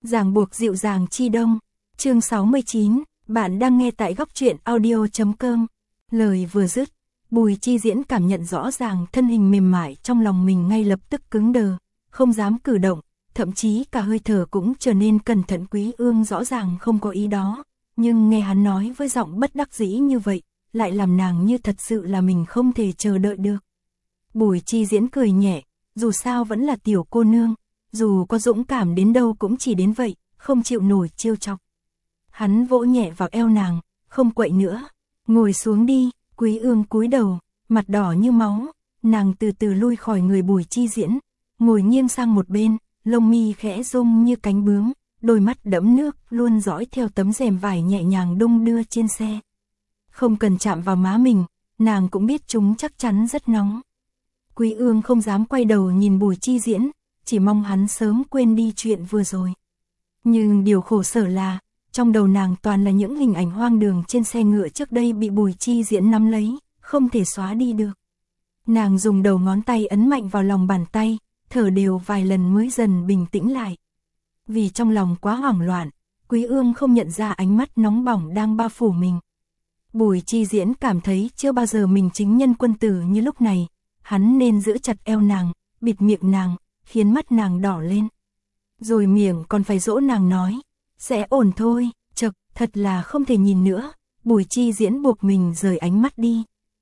Ràng buộc dịu dàng chi đông. Chương 69, bạn đang nghe tại góc truyện audio.com. Lời vừa dứt, Bùi Chi Diễn cảm nhận rõ ràng thân hình mềm mại trong lòng mình ngay lập tức cứng đờ, không dám cử động, thậm chí cả hơi thở cũng trở nên cẩn thận. Quý Ương rõ ràng không có ý đó, nhưng nghe hắn nói với giọng bất đắc dĩ như vậy, lại làm nàng như thật sự là mình không thể chờ đợi được. Bùi Chi Diễn cười nhẹ, dù sao vẫn là tiểu cô nương, dù có dũng cảm đến đâu cũng chỉ đến vậy, không chịu nổi trêu chọc. Hắn vỗ nhẹ vào eo nàng, không quậy nữa, ngồi xuống đi. Quý Ương cúi đầu, mặt đỏ như máu, nàng từ từ lui khỏi người Bùi Chi Diễn, ngồi nghiêng sang một bên, lông mi khẽ rung như cánh bướm, đôi mắt đẫm nước luôn dõi theo tấm rèm vải nhẹ nhàng đung đưa trên xe. Không cần chạm vào má mình, nàng cũng biết chúng chắc chắn rất nóng. Quý Ương không dám quay đầu nhìn Bùi Chi Diễn, chỉ mong hắn sớm quên đi chuyện vừa rồi. Nhưng điều khổ sở là, trong đầu nàng toàn là những hình ảnh hoang đường trên xe ngựa trước đây bị Bùi Chi Diễn nắm lấy, không thể xóa đi được. Nàng dùng đầu ngón tay ấn mạnh vào lòng bàn tay, thở đều vài lần mới dần bình tĩnh lại. Vì trong lòng quá hoảng loạn, Quý Ương không nhận ra ánh mắt nóng bỏng đang bao phủ mình. Bùi Chi Diễn cảm thấy chưa bao giờ mình chính nhân quân tử như lúc này, hắn nên giữ chặt eo nàng, bịt miệng nàng, khiến mắt nàng đỏ lên. Rồi miệng còn phải dỗ nàng nói, sẽ ổn thôi. Chật, thật là không thể nhìn nữa. Bùi Chi Diễn buộc mình rời ánh mắt đi.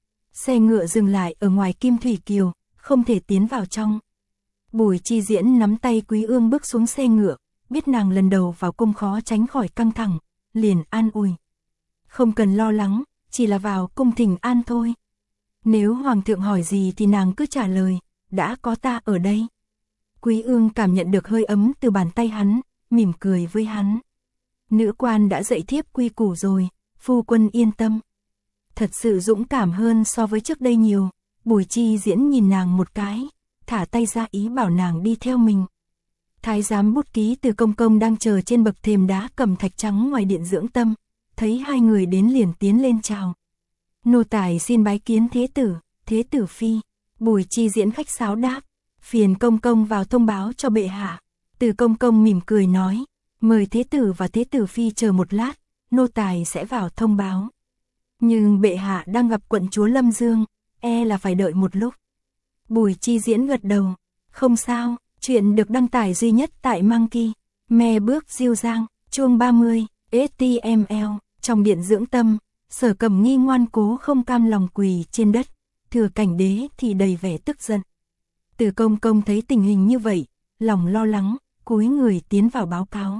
Xe ngựa dừng lại ở ngoài Kim Thủy Kiều, không thể tiến vào trong. Bùi Chi Diễn nắm tay Quý Ương bước xuống xe ngựa, biết nàng lần đầu vào cung khó tránh khỏi căng thẳng, liền an ủi. Không cần lo lắng, chỉ là vào cung thỉnh an thôi. Nếu hoàng thượng hỏi gì thì nàng cứ trả lời, đã có ta ở đây. Quý Ương cảm nhận được hơi ấm từ bàn tay hắn, mỉm cười với hắn. Nữ quan đã dạy thiếp quy củ rồi, phu quân yên tâm. Thật sự dũng cảm hơn so với trước đây nhiều. Bùi Chi Diễn nhìn nàng một cái, thả tay ra ý bảo nàng đi theo mình. Thái giám Bút Ký Từ Công Công đang chờ trên bậc thềm đá cẩm thạch trắng ngoài điện dưỡng tâm, thấy hai người đến liền tiến lên chào. Nô tài xin bái kiến thế tử phi. Bùi Chi Diễn khách sáo đáp, phiền công công vào thông báo cho bệ hạ. Từ Công Công mỉm cười nói, mời thế tử và thế tử phi chờ một lát, nô tài sẽ vào thông báo. Nhưng bệ hạ đang gặp quận chúa Lâm Dương, là phải đợi một lúc. Bùi Chi Diễn gật đầu, không sao, chuyện được đăng tải duy nhất tại Monkey, me bước diêu giang, chuông 30, HTML. Trong điện dưỡng tâm, Sở Cẩm Nghi ngoan cố không cam lòng quỳ trên đất, Thừa Cảnh Đế thì đầy vẻ tức giận. Từ Công Công thấy tình hình như vậy, lòng lo lắng, cúi người tiến vào báo cáo.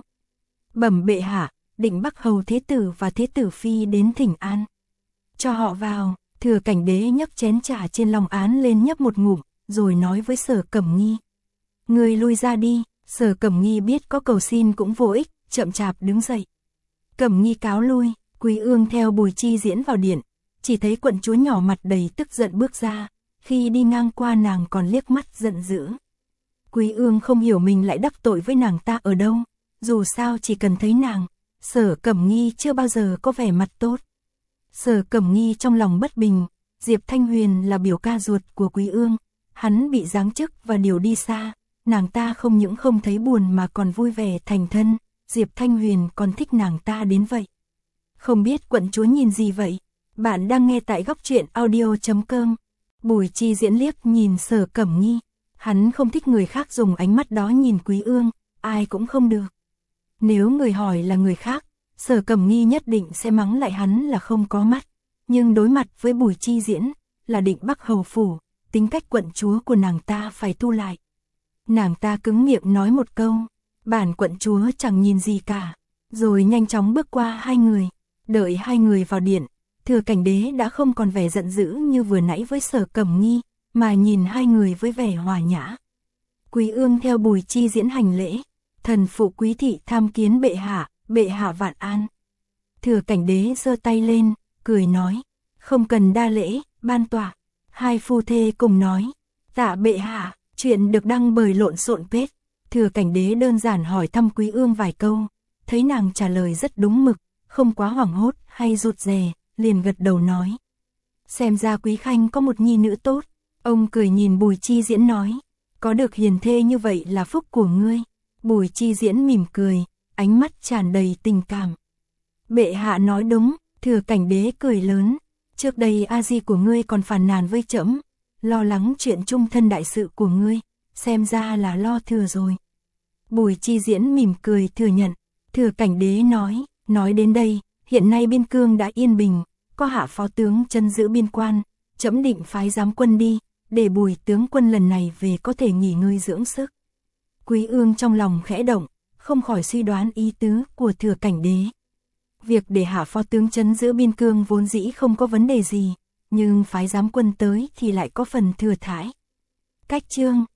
Bẩm bệ hạ, Định Bắc hầu thế tử và thế tử phi đến thỉnh an. Cho họ vào. Thừa Cảnh Đế nhấc chén trà trên long án lên nhấp một ngụm, rồi nói với Sở Cẩm Nghi. Người lui ra đi. Sở Cẩm Nghi biết có cầu xin cũng vô ích, chậm chạp đứng dậy. Cẩm Nghi cáo lui. Quý Ương theo Bùi Chi Diễn vào điện, chỉ thấy quận chúa nhỏ mặt đầy tức giận bước ra, khi đi ngang qua nàng còn liếc mắt giận dữ. Quý Ương không hiểu mình lại đắc tội với nàng ta ở đâu, dù sao chỉ cần thấy nàng, Sở Cẩm Nghi chưa bao giờ có vẻ mặt tốt. Sở Cẩm Nghi trong lòng bất bình, Diệp Thanh Huyền là biểu ca ruột của Quý Ương, hắn bị giáng chức và điều đi xa, nàng ta không những không thấy buồn mà còn vui vẻ thành thân, Diệp Thanh Huyền còn thích nàng ta đến vậy. Không biết quận chúa nhìn gì vậy? Bạn đang nghe tại góc truyện audio.com. Bùi Chi Diễn liếc nhìn Sở Cẩm Nghi, hắn không thích người khác dùng ánh mắt đó nhìn Quý Ương, ai cũng không được. Nếu người hỏi là người khác, Sở Cẩm Nghi nhất định sẽ mắng lại hắn là không có mắt, nhưng đối mặt với Bùi Chi Diễn, là Định Bắc hầu phủ, tính cách quận chúa của nàng ta phải thu lại. Nàng ta cứng miệng nói một câu, bản quận chúa chẳng nhìn gì cả, rồi nhanh chóng bước qua hai người. Đợi hai người vào điện, Thừa Cảnh Đế đã không còn vẻ giận dữ như vừa nãy với Sở Cẩm Nghi, mà nhìn hai người với vẻ hòa nhã. Quý Ương theo Bùi Chi Diễn hành lễ, thần phụ Quý thị tham kiến bệ hạ vạn an. Thừa Cảnh Đế giơ tay lên, cười nói, không cần đa lễ, ban tọa. Hai phu thê cùng nói, tạ bệ hạ. Chuyện được đăng bởi Lộn Xộn Page. Thừa Cảnh Đế đơn giản hỏi thăm Quý Ương vài câu, thấy nàng trả lời rất đúng mực, không quá hoảng hốt hay rụt rè, liền gật đầu nói. Xem ra Quý Khanh có một nhi nữ tốt. Ông cười nhìn Bùi Chi Diễn nói, có được hiền thê như vậy là phúc của ngươi. Bùi Chi Diễn mỉm cười, ánh mắt tràn đầy tình cảm. Bệ hạ nói đúng, Thừa Cảnh Đế cười lớn, trước đây a di của ngươi còn phàn nàn với trẫm, lo lắng chuyện chung thân đại sự của ngươi, xem ra là lo thừa rồi. Bùi Chi Diễn mỉm cười thừa nhận, Thừa Cảnh Đế nói đến đây, hiện nay biên cương đã yên bình, có hạ phó tướng trấn giữ biên quan, trẫm định phái giám quân đi, để Bùi tướng quân lần này về có thể nghỉ ngơi dưỡng sức. Quý Ương trong lòng khẽ động, không khỏi suy đoán ý tứ của Thừa Cảnh Đế. Việc để hạ phó tướng trấn giữ biên cương vốn dĩ không có vấn đề gì, nhưng phái giám quân tới thì lại có phần thừa thãi. Cách chương